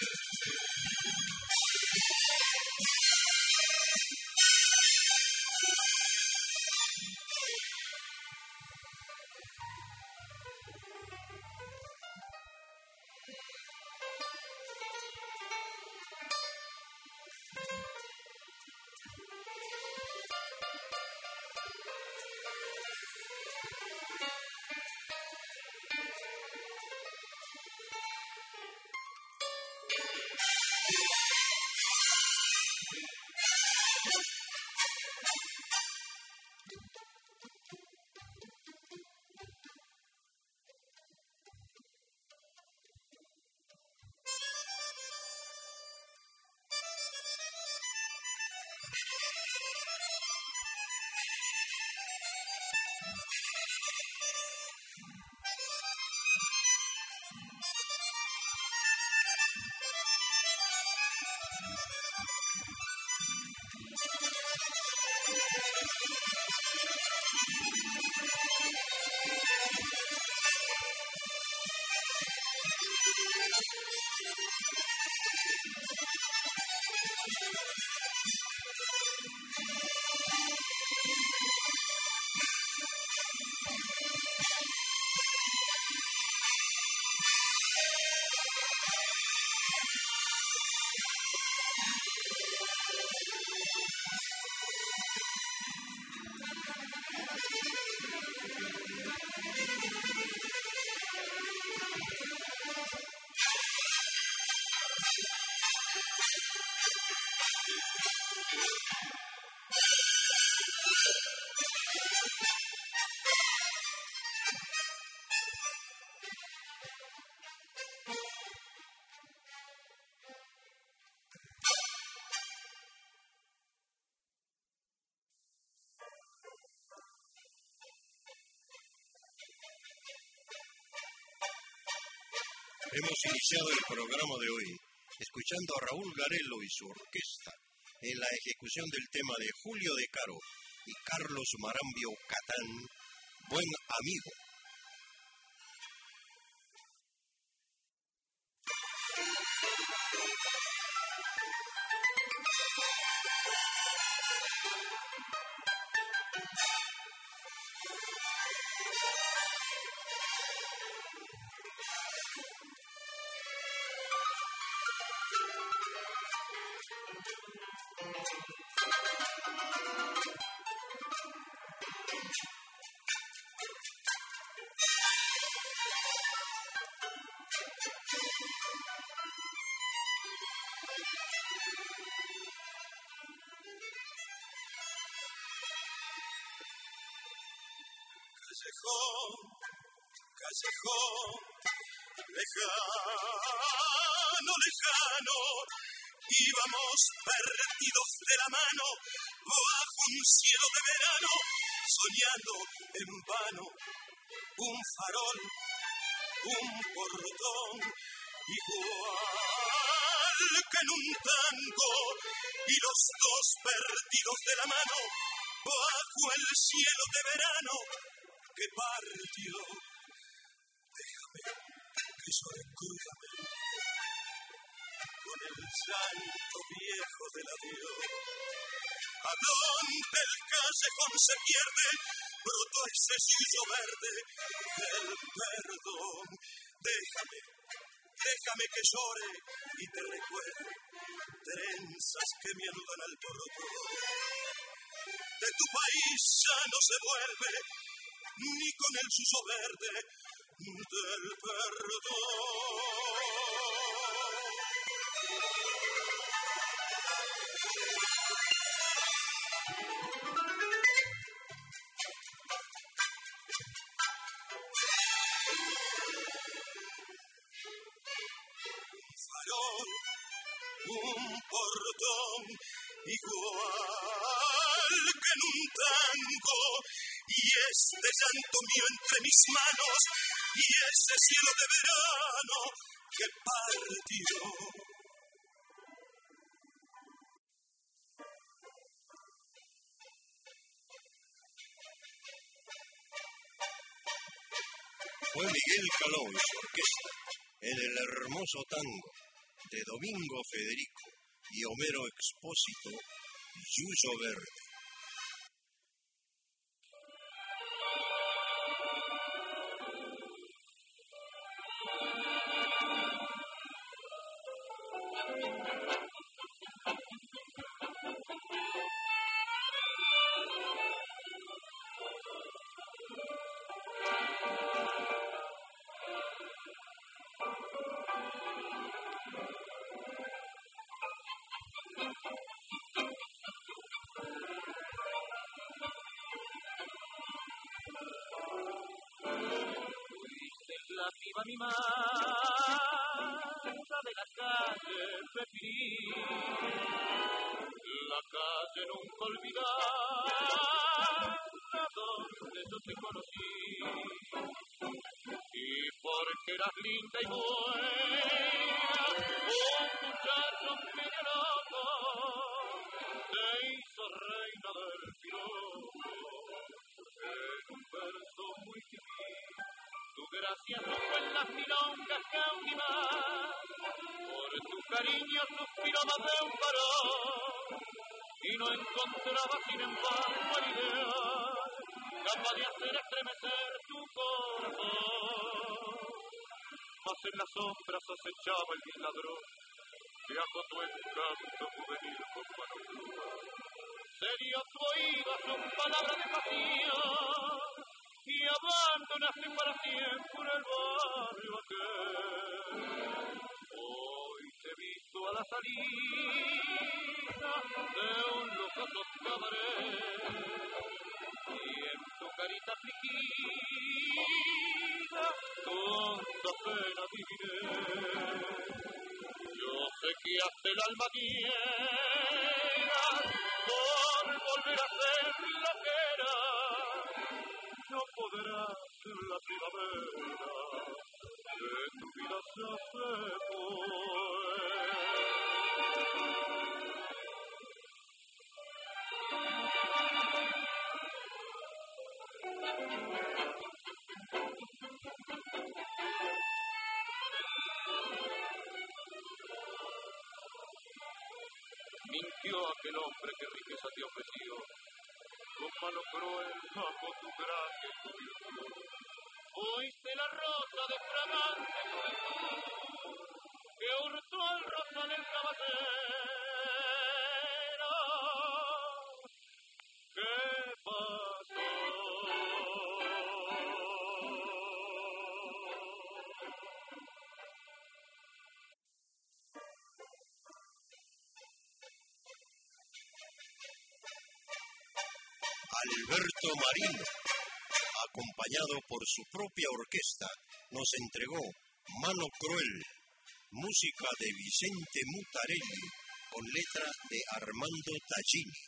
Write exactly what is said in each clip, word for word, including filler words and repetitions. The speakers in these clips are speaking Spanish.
Hemos iniciado el programa de hoy escuchando a Raúl Garelo y su orquesta en la ejecución del tema de Julio De Caro y Carlos Marambio Catán, Buen Amigo. Callejón, callejón, lejano, lejano, íbamos perdidos de la mano bajo un cielo de verano, soñando en vano un farol, un portón, igual que en un tango, y los dos perdidos de la mano bajo el cielo de verano que partió. Déjame que llore crudamente con el llanto viejo del adiós. A donde el callejón se pierde, brotó ese suyo verde del perdón. Déjame, déjame que llore y te recuerde trenzas que me anudan al portón. De tu país ya no se vuelve ni con el suyo verde del perdón. Un farol, un portón, igual que en un tango, y este llanto mío entre mis manos, y ese cielo de verano que partió. Fue Miguel Caló y su orquesta en el hermoso tango de Domingo Federico y Homero Expósito, Yuyo Verde. Viva mi madre de la calle Pepín, la calle nunca olvidada donde yo te conocí, y porque eras linda y buena, un muchacho medio loco te hizo reina del piropo en un verso muy difícil. Tu gracia no fue en las milongas cautivar, por tu cariño suspiró más de un varón, y no encontraba sin embargo el ideal capaz de hacer estremecer tu corazón. Mas en las sombras acechaba el vil ladrón que a tu encanto juvenil con mano pluma sería tu oído sus palabras de pasión, y abandonaste para siempre el barrio aquel. Hoy te he visto a la salida de un lujoso cabaret, y en tu carita afligida tonta pena adiviné. Yo sé que hasta el alma quieras por volver a ser lo que era, no podrás ser la primavera que tu vida ya se mintió aquel hombre que riqueza te ofreció, con mano cruel bajo tu gracia y tu virtud. Fuiste la rosa de fragante juventud que hurtó el rosal del caballero. ¿Qué pasó? Alberto Marino, acompañado por su propia orquesta, nos entregó Mano Cruel, música de Vicente Mutarelli, con letra de Armando Tallini.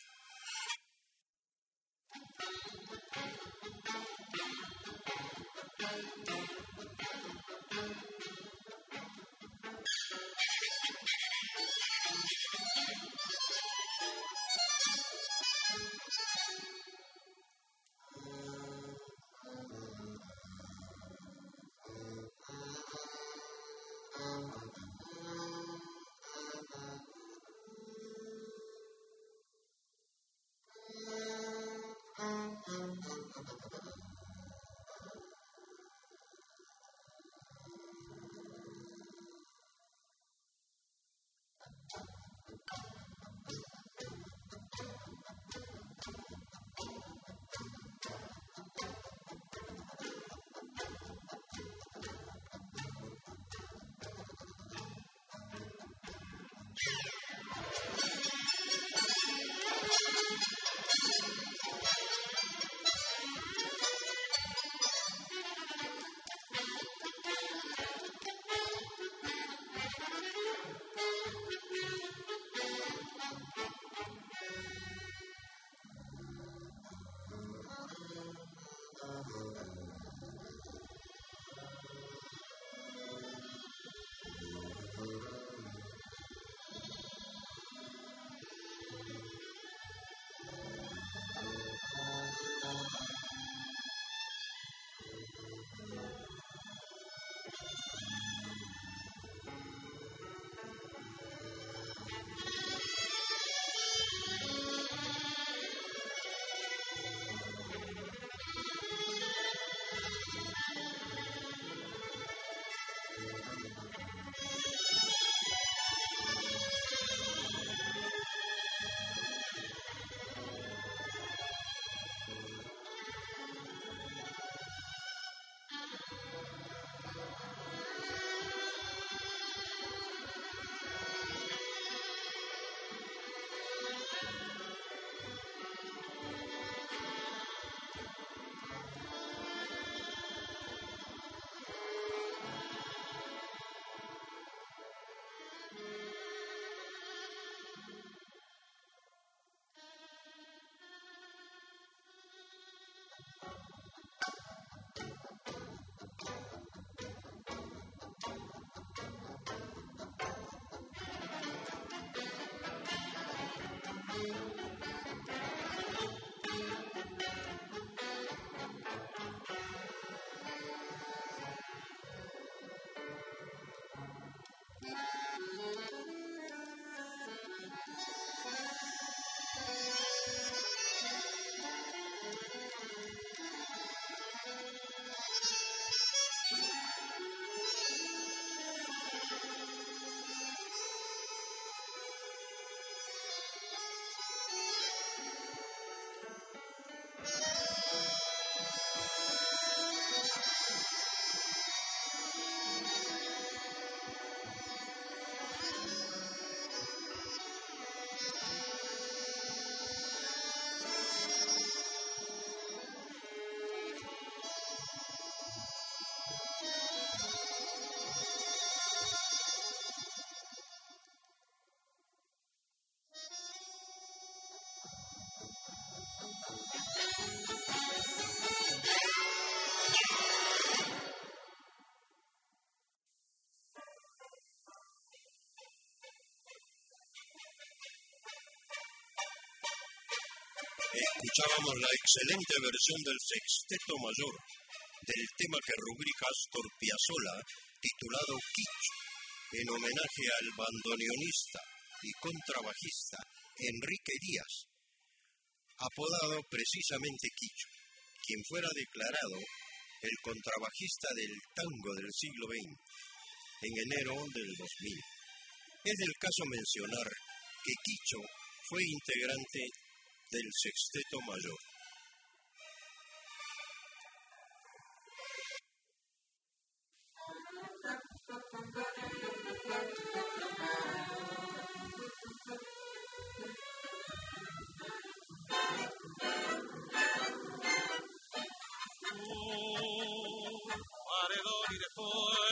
Escuchábamos la excelente versión del Sexteto Mayor del tema que rubrica Astor Piazzolla, titulado Quicho, en homenaje al bandoneonista y contrabajista Enrique Díaz, apodado precisamente Quicho, quien fuera declarado el contrabajista del tango del siglo veinte en enero del dos mil. Es del caso mencionar que Quicho fue integrante del Sexteto Mayor. Paredón y después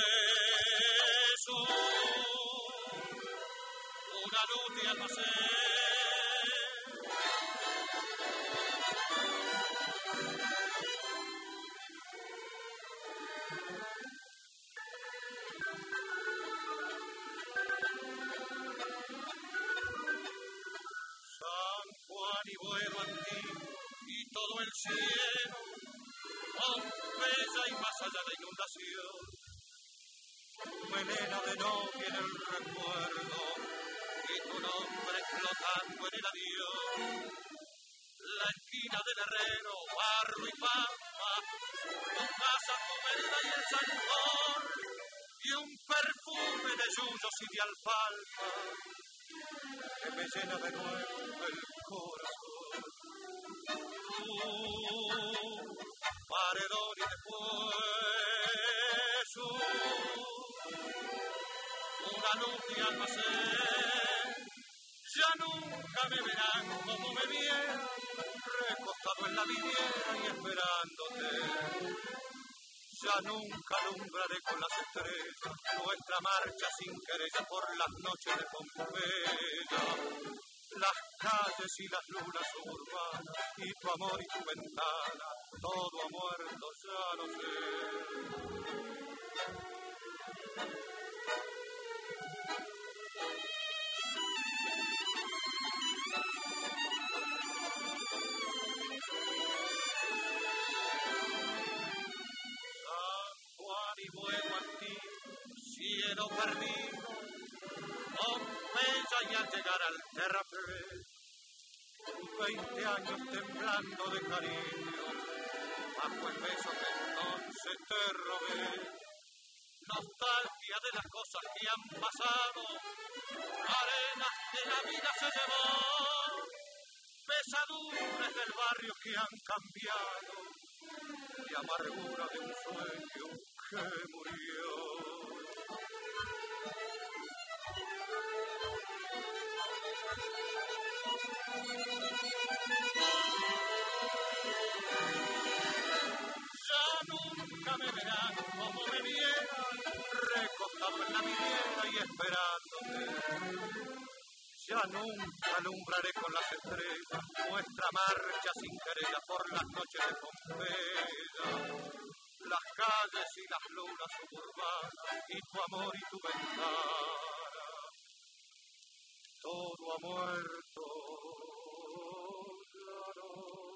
una luz de almacén. San Juan y Buero antiguo y todo el cielo, Pompeya y más allá de inundación, melena de novia en el recuerdo y tu nombre flotando en el adiós. La esquina del herrero, barro y pampa, tu casa, tu vereda y el salmón, y un perfume de yuyos y de alfalfa que me llena de nuevo el corazón. Tú, paredón y después una luz de almacén. Ya nunca me verán como me vieron, recostado en la vidriera y esperándote. Ya nunca alumbraré con las estrellas nuestra marcha sin querella por las noches de Pompeya. Las calles y las lunas suburbanas y tu amor y tu ventana, todo ha muerto, ya lo sé. San Juan y Buero antiguo, cielo perdido, Pompeya y al llegar al terraplén, veinte años temblando de cariño, bajo el beso que entonces te robé. Nostalgia de las cosas que han pasado, arenas que la vida se llevó, pesadumbres del barrio que han cambiado, y amargura de un sueño que murió. Ya nunca me verán como me vieran, recostado en la vidriera y esperándote. Ya nunca alumbraré con las estrellas nuestra marcha sin querella por las noches de Pompeya. Las calles y las lunas suburbanas y tu amor y tu ventana, todo ha muerto, ya no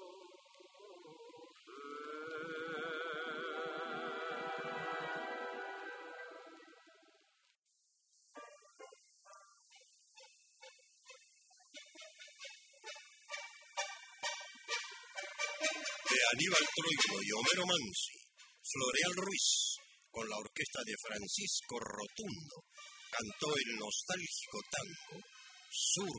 De Aníbal Troilo y Homero Manzi, Floreal Ruiz, con la orquesta de Francisco Rotundo, cantó el nostálgico tango Sur.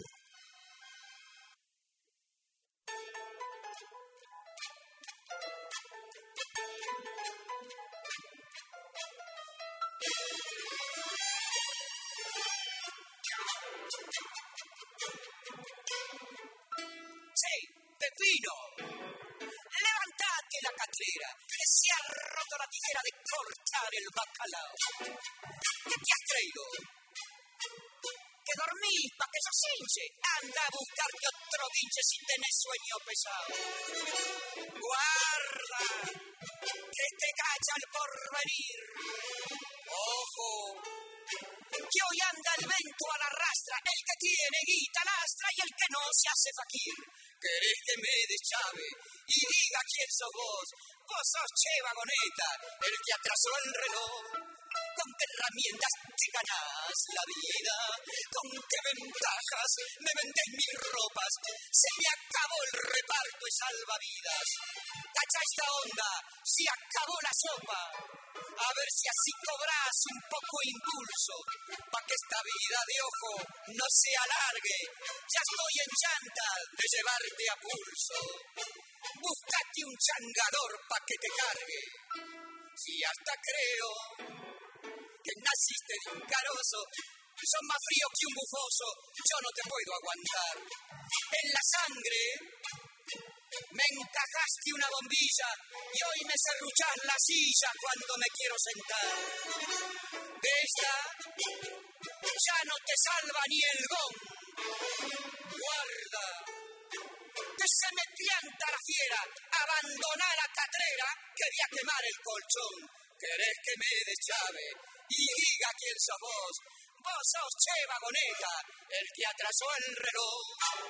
¡Sí, Pepino! ¡Levantate la catrera! ¡Que se ha roto la tijera de cortar el bacalao! ¿Qué te has traído? ¿Que dormís pa' que sos hinche? Anda a buscarte otro guinche si tenés sueño pesado. ¡Guarda! ¡Que te cacha el porvenir! ¡Ojo! Que hoy anda el vento a la rastra, el que tiene guita lastra y el que no se hace faquir. ¿Querés que me deschave y diga quién sos vos? Vos sos Che Vagoneta, el que atrasó el reloj. ¿Con qué herramientas te ganás la vida? ¿Con qué ventajas me vendés mis ropas? Se me acabó el reparto de salvavidas. Cacha esta onda, se acabó la sopa. A ver si así cobrás un poco impulso, pa' que esta vida de ojo no se alargue. Ya estoy en llanta de llevarte a pulso. Buscate un changador pa' que te cargue. Si hasta creo que naciste de un carozo, sos más frío que un bufoso, yo no te puedo aguantar. En la sangre me encajaste una bombilla y hoy me serruchás la silla cuando me quiero sentar. De esta ya no te salva ni el gong. Guarda, que se me pianta la fiera, abandoná la catrera, quería quemar el colchón. ¿Querés que me deschave y diga quién sos vos? Vos sos Che Vagoneta, el que atrasó el reloj.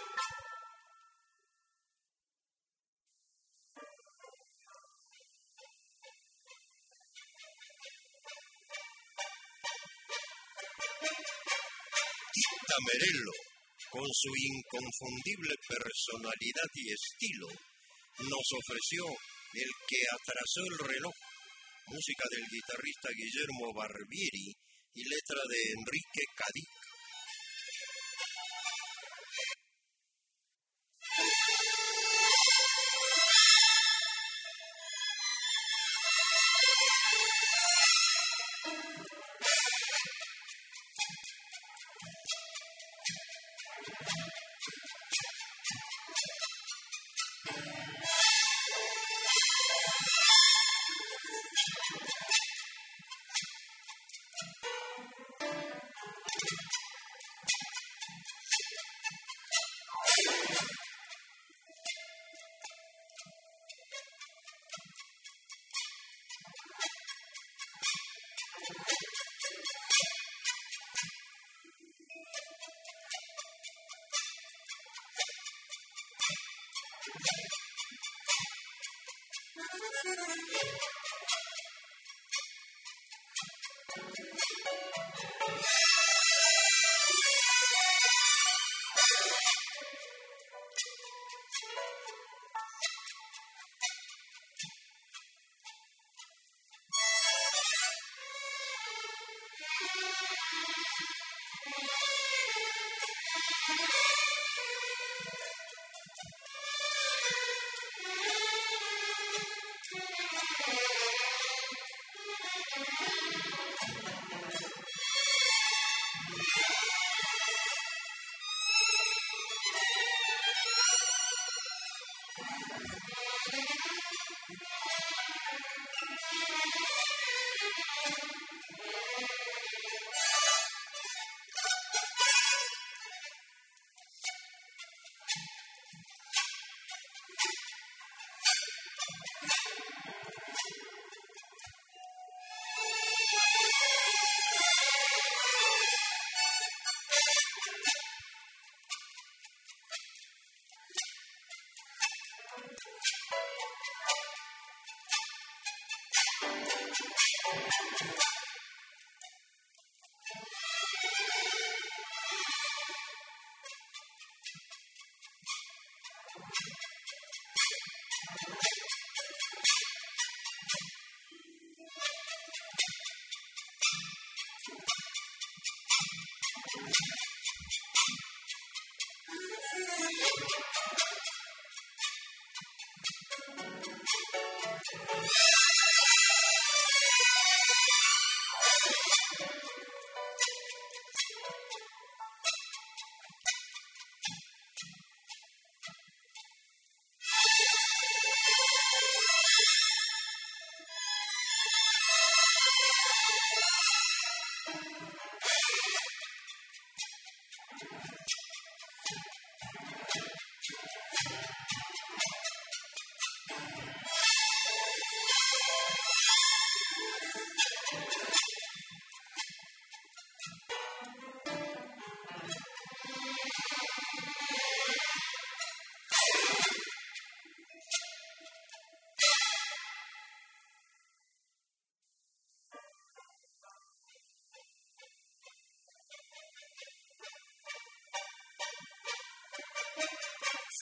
Tita Merello, con su inconfundible personalidad y estilo, nos ofreció El que atrasó el reloj, música del guitarrista Guillermo Barbieri y letra de Enrique Cadí.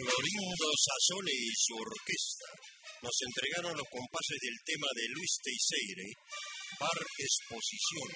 Florindo Sassone y su orquesta nos entregaron los compases del tema de Luis Teixeira, Bar Exposición.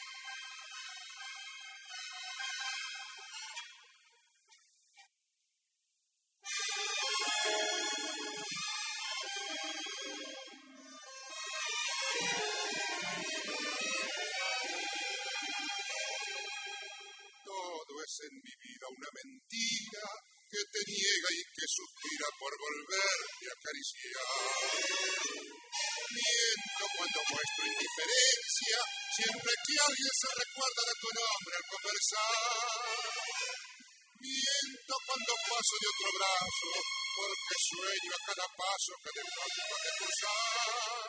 Todo es en mi vida una mentira que te niega y que suspira por volverte a acariciar. Miento cuando muestro indiferencia, siempre que alguien se recuerda de tu nombre al conversar. Miento cuando paso de otro brazo, porque sueño a cada paso que de pronto has de cruzar.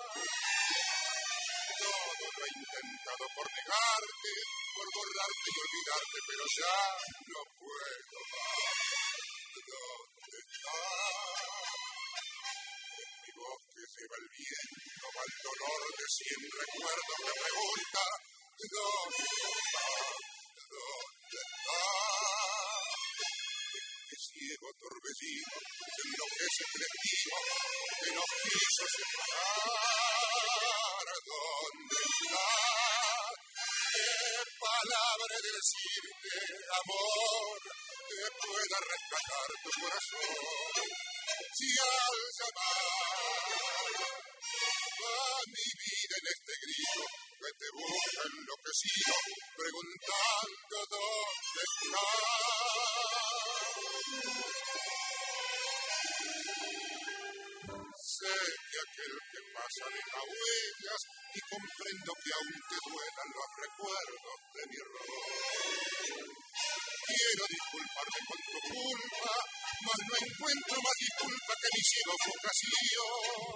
Todo lo he intentado por negarte, por borrarte y olvidarte, pero ya no puedo más. ¿Dónde estás? En mi bosque lleva el viento, va el dolor de cien recuerdos que pregunta, ¿dónde estás? ¿Dónde estás? Este ciego torbellino se enloquece el destino que nos quiso separar. ¿Dónde estás? ¿Qué palabra de decirte, amor, que pueda rescatar tu corazón? Si al llamar a mi vida en este grito que te busca enloquecido, preguntando dónde estás. Sé que aquel que pasa deja huellas y comprendo que aún te duelan los recuerdos de mi error. Quiero disculparme con tu culpa, mas no encuentro más disculpa que mi ciego vocación.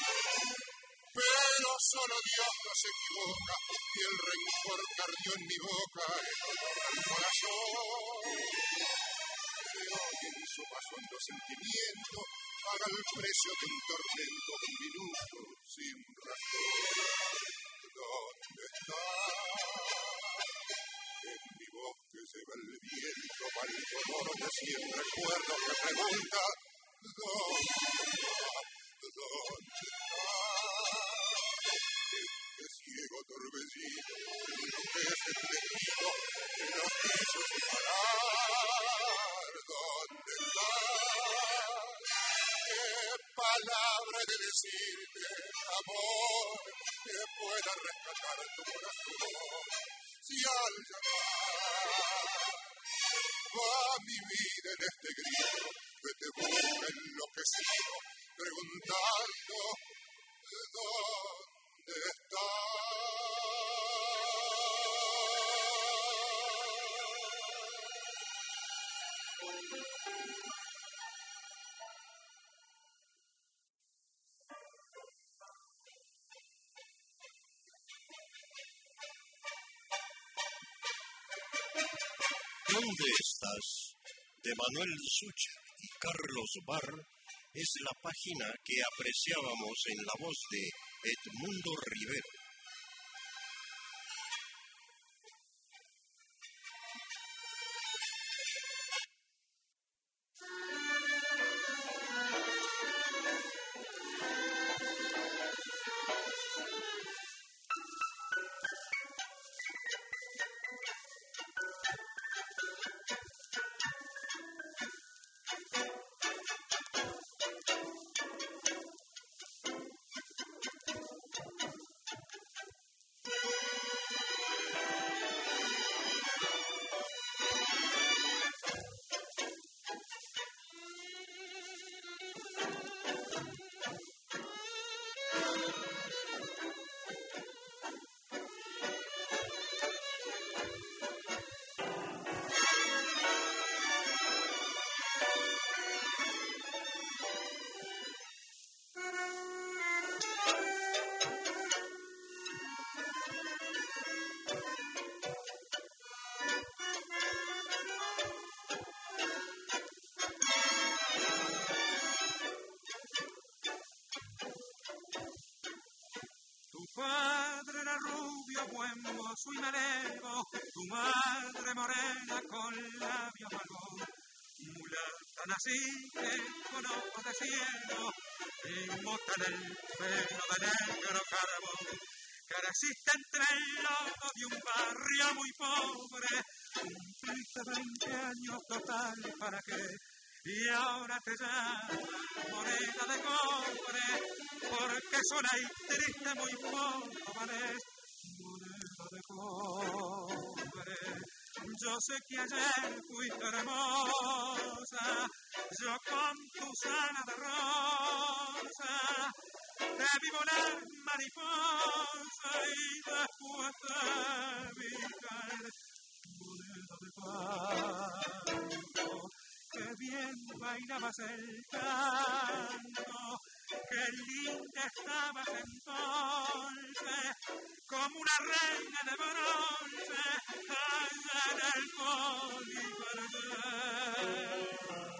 Pero solo Dios no se equivoca y el rencor que ardió en mi boca es dolor al corazón. Que hoy en su más hondo sentimiento paga el precio de un tormento de un minuto sin razón. ¿Dónde estás? En mi bosque lleva el viento, va el dolor de cien recuerdos que pregunta, ¿dónde estás? ¿Dónde estás? Este ciego torbellino, lo que es el destino, que nos quiso separar. ¿Dónde estás? ¿Qué palabra de decirte, amor, que pueda rescatar tu corazón? Si al llamar va mi vida en este grito que te busca enloquecido, preguntando dónde estás. ¿Dónde estás? De Manuel Sucha y Carlos Barr es la página que apreciábamos en la voz de Edmundo Rivero. padre era rubio, buen mozo y melego, tu madre morena con labios malvos, mulata Tan así que con ojos de cielo inmutan el pelo de negro carbón. Creciste entre el lodo de un barrio muy pobre, cumpliste veinte años total, ¿para qué? Y ahora te llaman moneda de cobre, porque sola y triste muy poco vales, moneda de cobre. Yo sé que ayer fuiste hermosa, yo con tu sana de rosa te vi volar mariposa y después te vi caer, moneda de panco. Qué bien bailabas el tango, qué linda estabas entonces, como una reina de bronce allá en el Polivardet.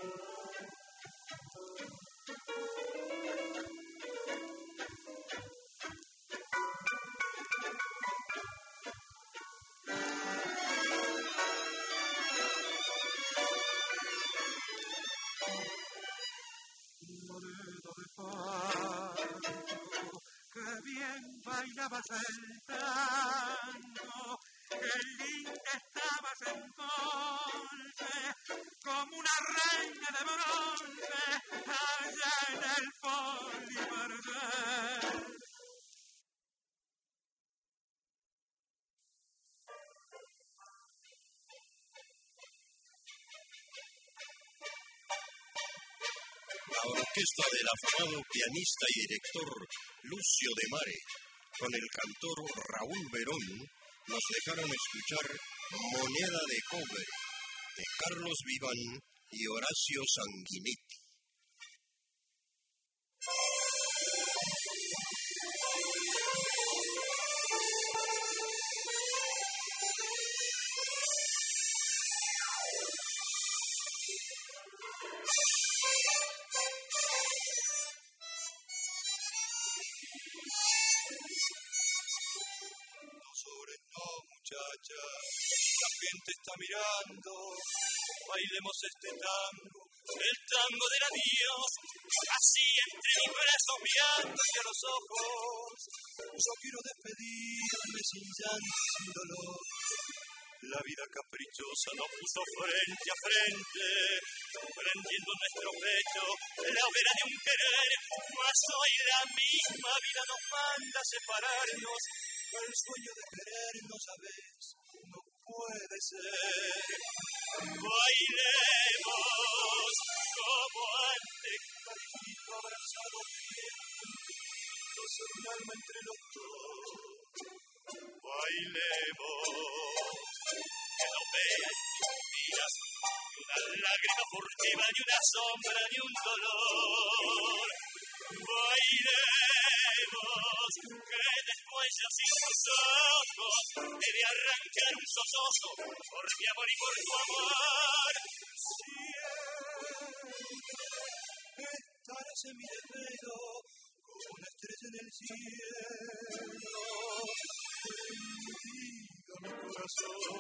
Qué bien bailabas el tango, qué linda estabas entonces, como una reina de bronce allá en el Polivardet. La orquesta del afamado pianista y director Lucio de Mare, con el cantor Raúl Verón, nos dejaron escuchar Moneda de Cobre, de Carlos Vivan y Horacio Sanguinetti. Muchacha, también te está mirando, bailemos este tango, el tango del adiós, así entre mis brazos mirándote a los ojos. Yo quiero despedirme sin llanto, sin dolor. La vida caprichosa nos puso frente a frente, prendiendo en nuestro pecho la hoguera de un querer, mas hoy la misma vida nos manda a separarnos. El sueño de querernos a veces no puede ser. Bailemos como antes, carito abrazado, juntos en un alma entre los dos. Bailemos, que no vean tus días, una lágrima furtiva ni una sombra ni un dolor. Bailemos, que después yo sin tus ojos he de arrancar un sollozo por mi amor y por tu amor. Siempre estarás en mi desvelo como una estrella en el cielo. Bendiga mi corazón.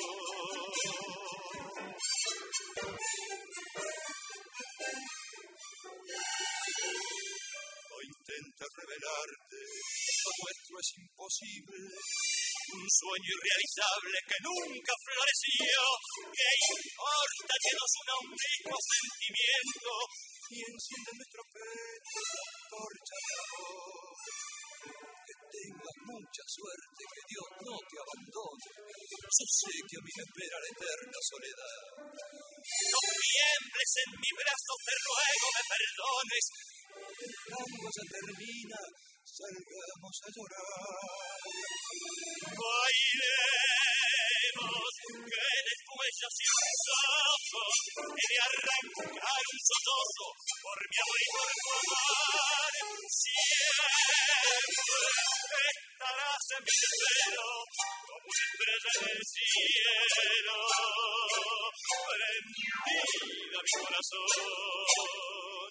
No intentes revelarte, lo nuestro es imposible, un sueño irrealizable que nunca floreció. ¿Qué importa que nos una un mismo sentimiento y enciende en nuestro pecho la torcha de amor? Que tengas mucha suerte, que Dios no te abandone. Yo sé que a mí me espera la eterna soledad. No tiembles en mis brazos, te ruego me perdones. El tango se termina, salgamos a llorar. Bailemos, que después yo sin mis ojos he de arrancar un sollozo por mi amor y por tu amor. Siempre estarás en mi desvelo como una estrella en el cielo. Prendida mi corazón.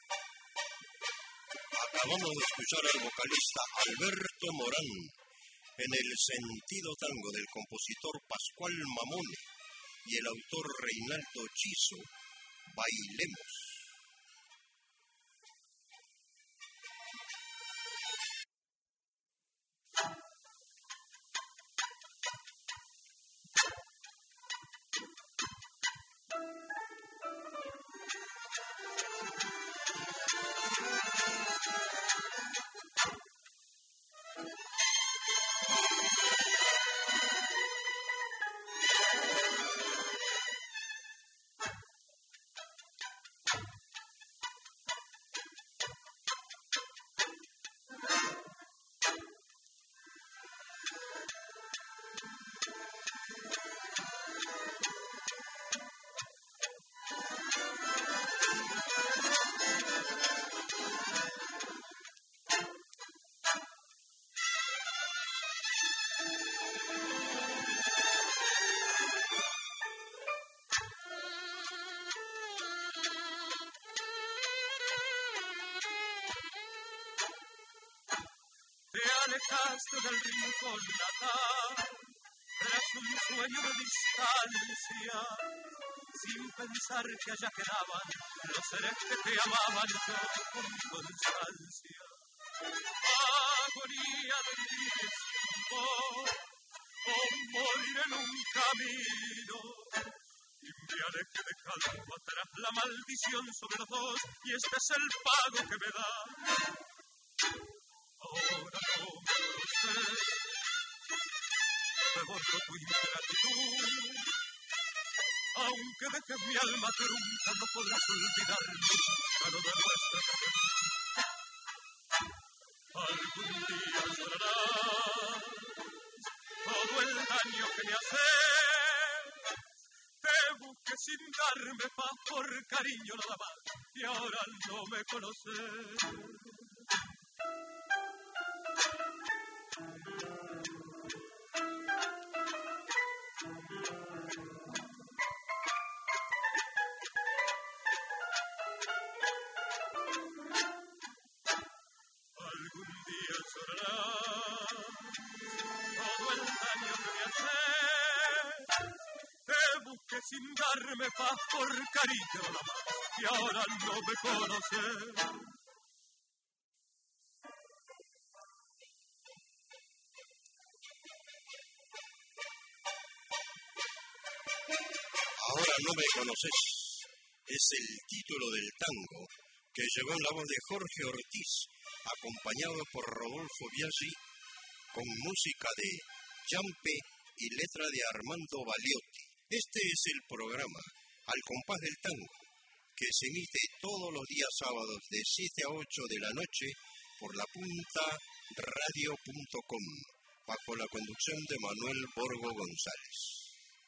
Acabamos de escuchar al vocalista Alberto Morán en el sentido tango del compositor Pascual Mamone y el autor Reinaldo Chizo, Bailemos. Alejaste del rincón natal, tras un sueño de distancia, sin pensar que allá quedaban los seres que te amaban yo con constancia. Agonía de vivir sin vos, o morir en un camino, y me alejé dejando atrás la maldición sobre los dos, y este es el pago que me da. Ahora no me conoces, te borro tu ingratitud, aunque dejes mi alma trunca, no podrás olvidar nunca lo de nuestra relación. Algún día llorarás todo el daño que me haces, te busqué sin darme paz por cariño nada más, y ahora no me conoces. Sin darme paz por cariño nada más, y ahora no me conoces. Ahora no me conoces es el título del tango que llegó en la voz de Jorge Ortiz, acompañado por Rodolfo Biaggi, con música de Yampe y letra de Armando Baliotti. Este es el programa Al Compás del Tango, que se emite todos los días sábados de siete a ocho de la noche por la punta radio punto com, bajo la conducción de Manuel Borgo González.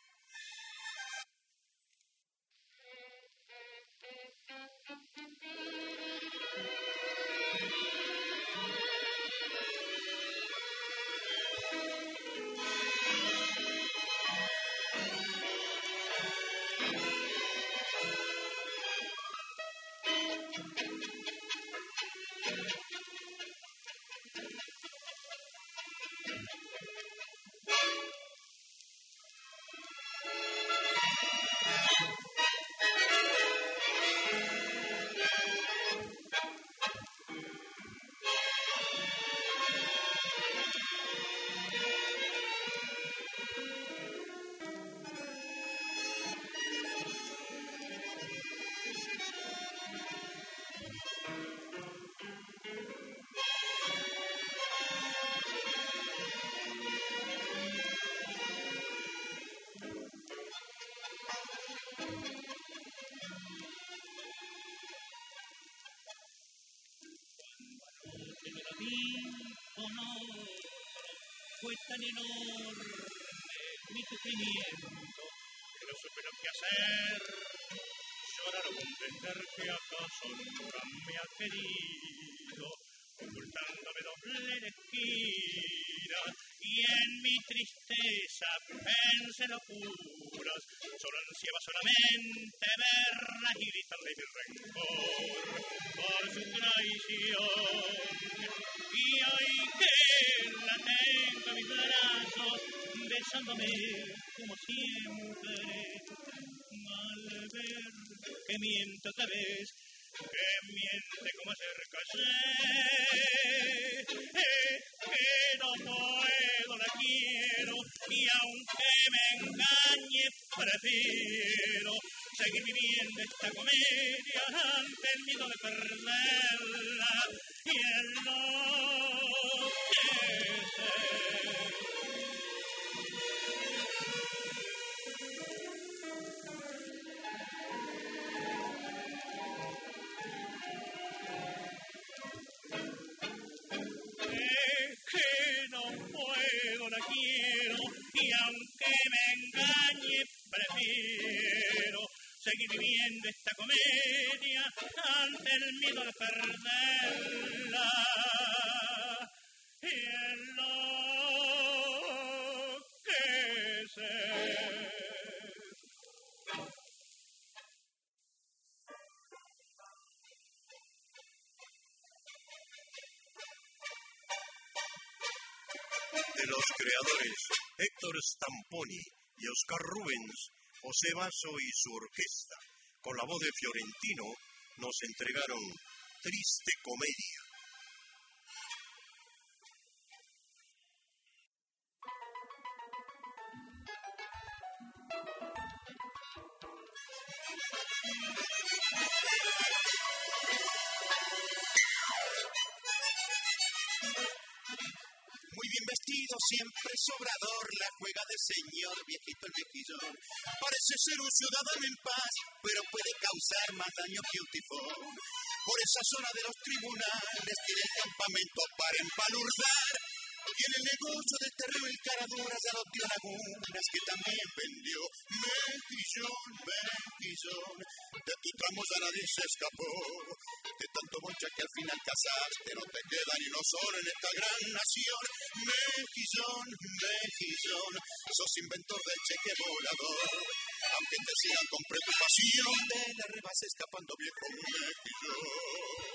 Fue tan enorme mi sufrimiento que no supe lo que hacer. Llorar o comprender que acaso nunca me ha querido, ocultándome doble en esquina, y en mi tristeza pensé locuras. Solo ansiaba solamente verla y gritarle mi rencor por su traición. Y hoy que la tengo a mis brazos, besándome como siempre. Al ver que miente otra vez, que miente como ayer callé, es que no puedo, la quiero, y aunque me engañe, prefiero seguir viviendo esta comedia ante el miedo de perderla y el enloquecer. Y aunque me engañe, prefiero seguir viviendo esta comedia ante el miedo de perderla y el enloquecer. De los creadores Héctor Stamponi y Oscar Rubens, José Basso y su orquesta, con la voz de Fiorentino, nos entregaron Triste Comedia. Siempre sobrador, la juega de señor, viejito el viejillón. Parece ser un ciudadano en paz, pero puede causar más daño que un tifón. Por esa zona de los tribunales tiene el campamento para empalurdar. Y en el negocio del terreno y caraduras adoptó lagunas que también vendió. Mejillón, mejillón, de tu tramo ya nadie se escapó. De tanto boncha que al final casaste, no te queda ni uno solo en esta gran nación. Mejillón, mejillón, sos inventor del cheque volador. Aunque te sigan con preocupación, de la rebas escapando viejo mejillón.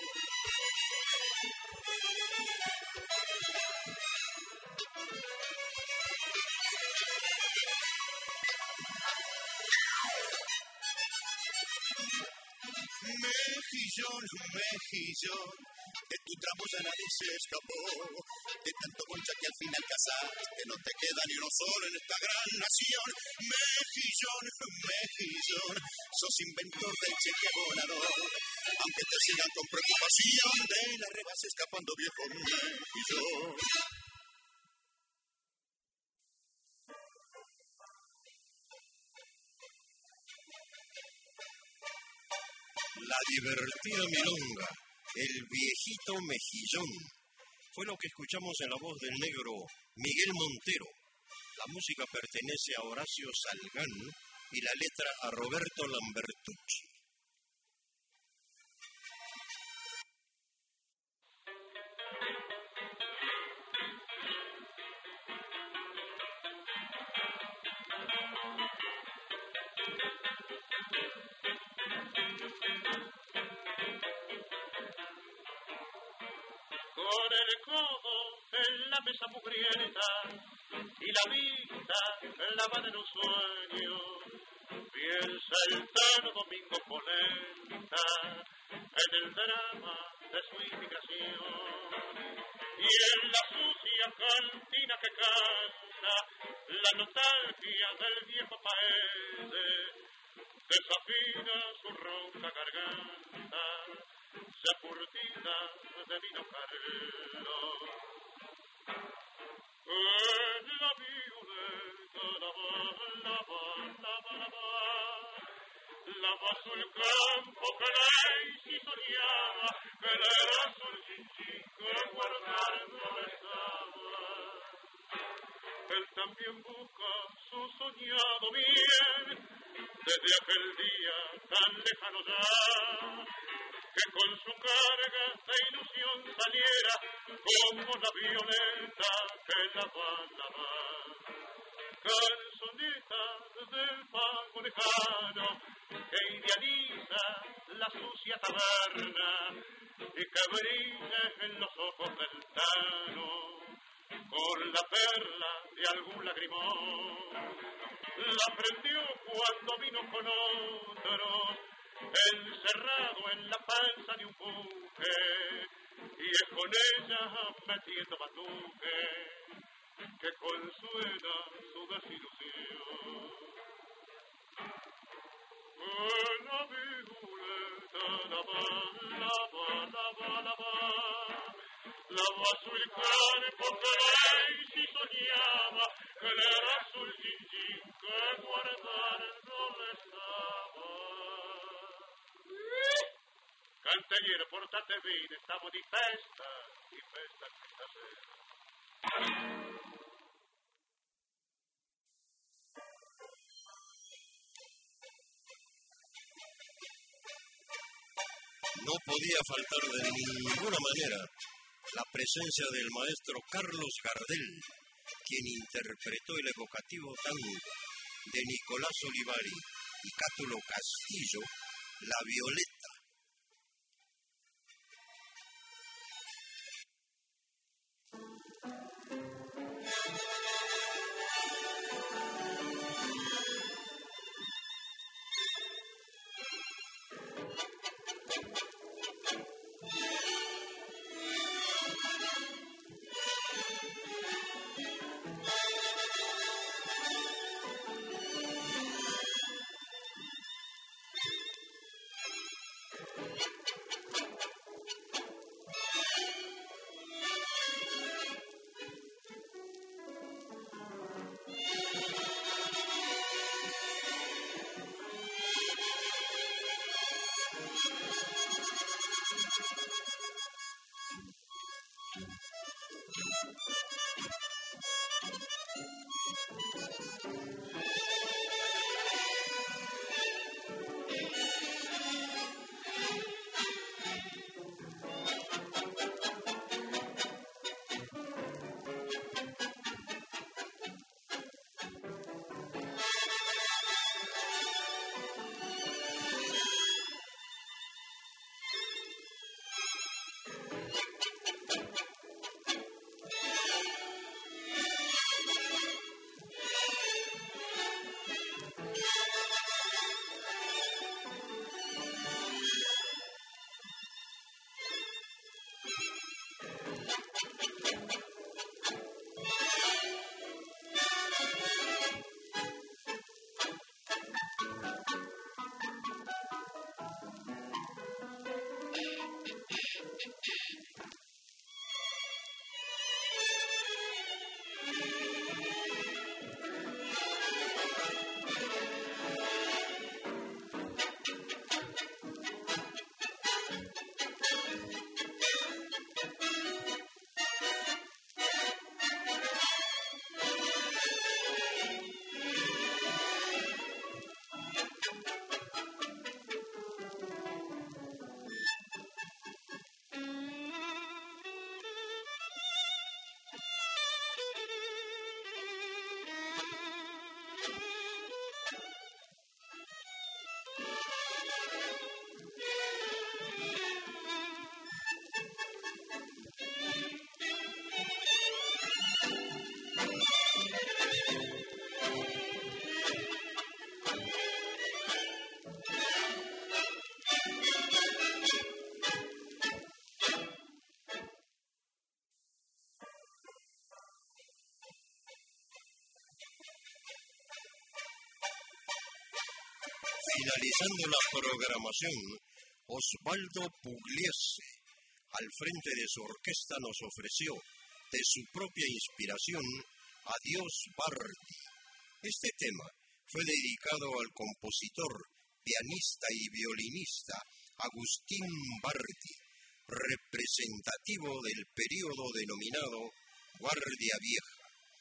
Mejillón, mejillón, de tu tramo ya nadie se escapó. De tanto boncha que al final casaste, no te queda ni uno solo en esta gran nación. Mejillón, mejillón, sos inventor del cheque volador. Aunque te sigan con preocupación, de la rebas escapando viejo mejillón. La divertida milonga, el viejito mejillón, fue lo que escuchamos en la voz del negro Miguel Montero. La música pertenece a Horacio Salgán y la letra a Roberto Lambertucci. Con el codo en la mesa mugrienta y la vista lavada en un sueño, piensa el tan domingo polenta en el drama de su inmigración. Y en la sucia cantina que canta la nostalgia del viejo país, desafina su ronca garganta, ya curtida de vino Carlos. En la violeta lava, lava, lava, lava, lava sul campo que lei si soñaba, que le era sul chinchín que guardando estaba. Él también busca su soñado bien, desde aquel día tan lejano ya, que con su carga de ilusión saliera como la violeta que la va a lavar. Canzonetas del pago lejano que idealiza la sucia taberna y que brilla en los ojos del tano con la perla de algún lagrimón. La prendió cuando vino con otros, encerrado en la panza de un buque, y es con ella metiendo batuque que consuela su desilusión. La viruleta, la va, la va, la va, la va, la va su il cane porque lei si sognava che l'era sul gingin che guardare non le stava. Cantagliere, portate vino, stiamo di festa, di festa questa sera. No podía faltar de ninguna manera la presencia del maestro Carlos Gardel, quien interpretó el evocativo tango de Nicolás Olivari y Cátulo Castillo, La Violeta. Finalizando la programación, Osvaldo Pugliese, al frente de su orquesta, nos ofreció, de su propia inspiración, Adiós Bardi. Este tema fue dedicado al compositor, pianista y violinista Agustín Bardi, representativo del período denominado Guardia Vieja.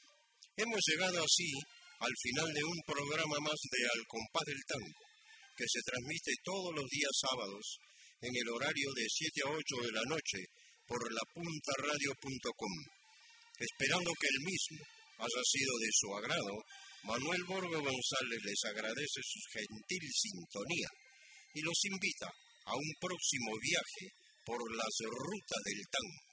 Hemos llegado así al final de un programa más de Al Compás del Tango, que se transmite todos los días sábados en el horario de siete a ocho de la noche por la punta radio punto com. Esperando que el mismo haya sido de su agrado, Manuel Borgo González les agradece su gentil sintonía y los invita a un próximo viaje por las rutas del tango.